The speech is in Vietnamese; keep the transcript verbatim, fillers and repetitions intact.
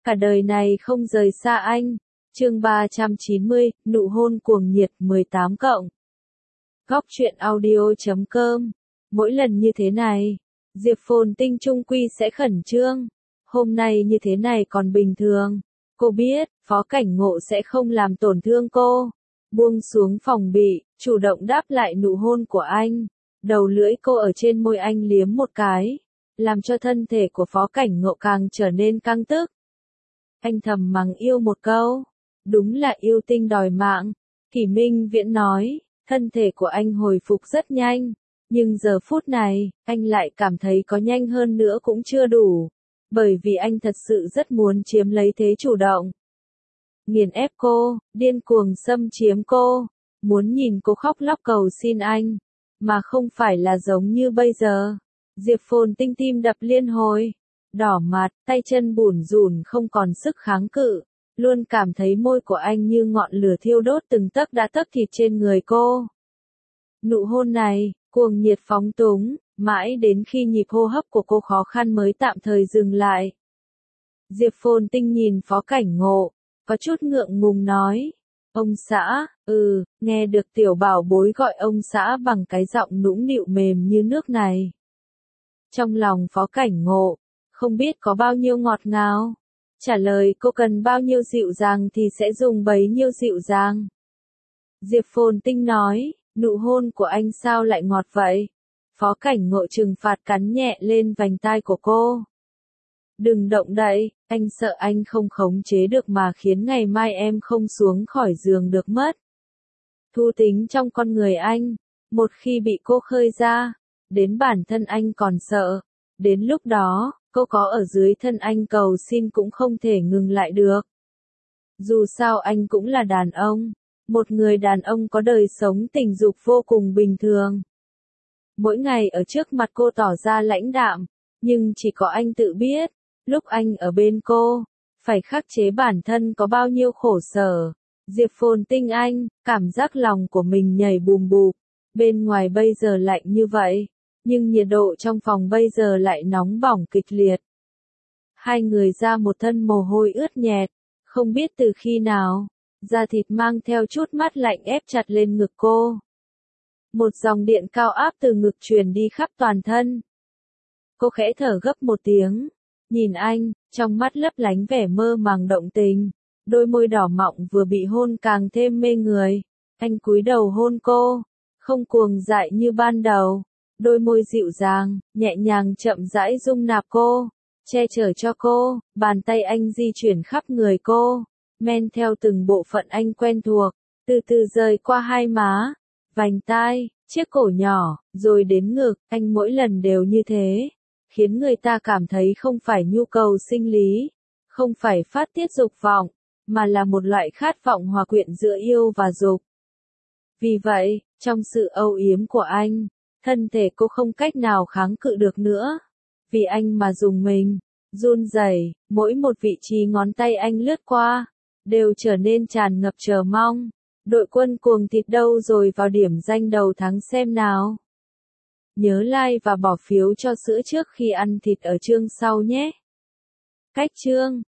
cả đời này không rời xa anh. Chương ba trăm chín mươi, nụ hôn cuồng nhiệt mười tám cộng. Góc truyện audio chấm com. Mỗi lần như thế này, Diệp Phồn Tinh chung quy sẽ khẩn trương. Hôm nay như thế này còn bình thường. Cô biết, Phó Cảnh Ngộ sẽ không làm tổn thương cô. Buông xuống phòng bị, chủ động đáp lại nụ hôn của anh. Đầu lưỡi cô ở trên môi anh liếm một cái, làm cho thân thể của Phó Cảnh Ngộ càng trở nên căng tức. Anh thầm mắng yêu một câu. Đúng là yêu tinh đòi mạng. Kỷ Minh Viễn nói, thân thể của anh hồi phục rất nhanh. Nhưng giờ phút này, anh lại cảm thấy có nhanh hơn nữa cũng chưa đủ. Bởi vì anh thật sự rất muốn chiếm lấy thế chủ động. Nghiền ép cô, điên cuồng xâm chiếm cô. Muốn nhìn cô khóc lóc cầu xin anh. Mà không phải là giống như bây giờ. Diệp Phồn Tinh tim đập liên hồi. Đỏ mặt, tay chân bủn rủn không còn sức kháng cự. Luôn cảm thấy môi của anh như ngọn lửa thiêu đốt từng tấc đã tấc thịt trên người cô. Nụ hôn này, cuồng nhiệt phóng túng, mãi đến khi nhịp hô hấp của cô khó khăn mới tạm thời dừng lại. Diệp Phồn Tinh nhìn Phó Cảnh Ngộ, có chút ngượng ngùng nói. Ông xã, ừ, nghe được tiểu bảo bối gọi ông xã bằng cái giọng nũng nịu mềm như nước này. Trong lòng Phó Cảnh Ngộ, không biết có bao nhiêu ngọt ngào. Trả lời cô cần bao nhiêu dịu dàng thì sẽ dùng bấy nhiêu dịu dàng. Diệp Phồn Tinh nói, nụ hôn của anh sao lại ngọt vậy? Phó Cảnh Ngộ trừng phạt cắn nhẹ lên vành tai của cô. Đừng động đậy, anh sợ anh không khống chế được mà khiến ngày mai em không xuống khỏi giường được mất. Thú tính trong con người anh, một khi bị cô khơi ra, đến bản thân anh còn sợ. Đến lúc đó, cô có ở dưới thân anh cầu xin cũng không thể ngừng lại được. Dù sao anh cũng là đàn ông. Một người đàn ông có đời sống tình dục vô cùng bình thường. Mỗi ngày ở trước mặt cô tỏ ra lãnh đạm, nhưng chỉ có anh tự biết, lúc anh ở bên cô, phải khắc chế bản thân có bao nhiêu khổ sở. Diệp Phồn Tinh anh, cảm giác lòng của mình nhảy bùm bụp, bên ngoài bây giờ lạnh như vậy, nhưng nhiệt độ trong phòng bây giờ lại nóng bỏng kịch liệt. Hai người ra một thân mồ hôi ướt nhẹt, không biết từ khi nào, da thịt mang theo chút mát lạnh ép chặt lên ngực cô. Một dòng điện cao áp từ ngực truyền đi khắp toàn thân. Cô khẽ thở gấp một tiếng, nhìn anh, trong mắt lấp lánh vẻ mơ màng động tình, đôi môi đỏ mọng vừa bị hôn càng thêm mê người. Anh cúi đầu hôn cô, không cuồng dại như ban đầu, đôi môi dịu dàng, nhẹ nhàng chậm rãi dung nạp cô, che chở cho cô, bàn tay anh di chuyển khắp người cô, men theo từng bộ phận anh quen thuộc, từ từ rời qua hai má, vành tai, chiếc cổ nhỏ, rồi đến ngực. Anh mỗi lần đều như thế, khiến người ta cảm thấy không phải nhu cầu sinh lý, không phải phát tiết dục vọng, mà là một loại khát vọng hòa quyện giữa yêu và dục. Vì vậy, trong sự âu yếm của anh, thân thể cô không cách nào kháng cự được nữa. Vì anh mà dùng mình, run rẩy, mỗi một vị trí ngón tay anh lướt qua, đều trở nên tràn ngập chờ mong. Đội quân cuồng thịt đâu rồi vào điểm danh đầu tháng xem nào. Nhớ like và bỏ phiếu cho sữa trước khi ăn thịt ở chương sau nhé. Cách chương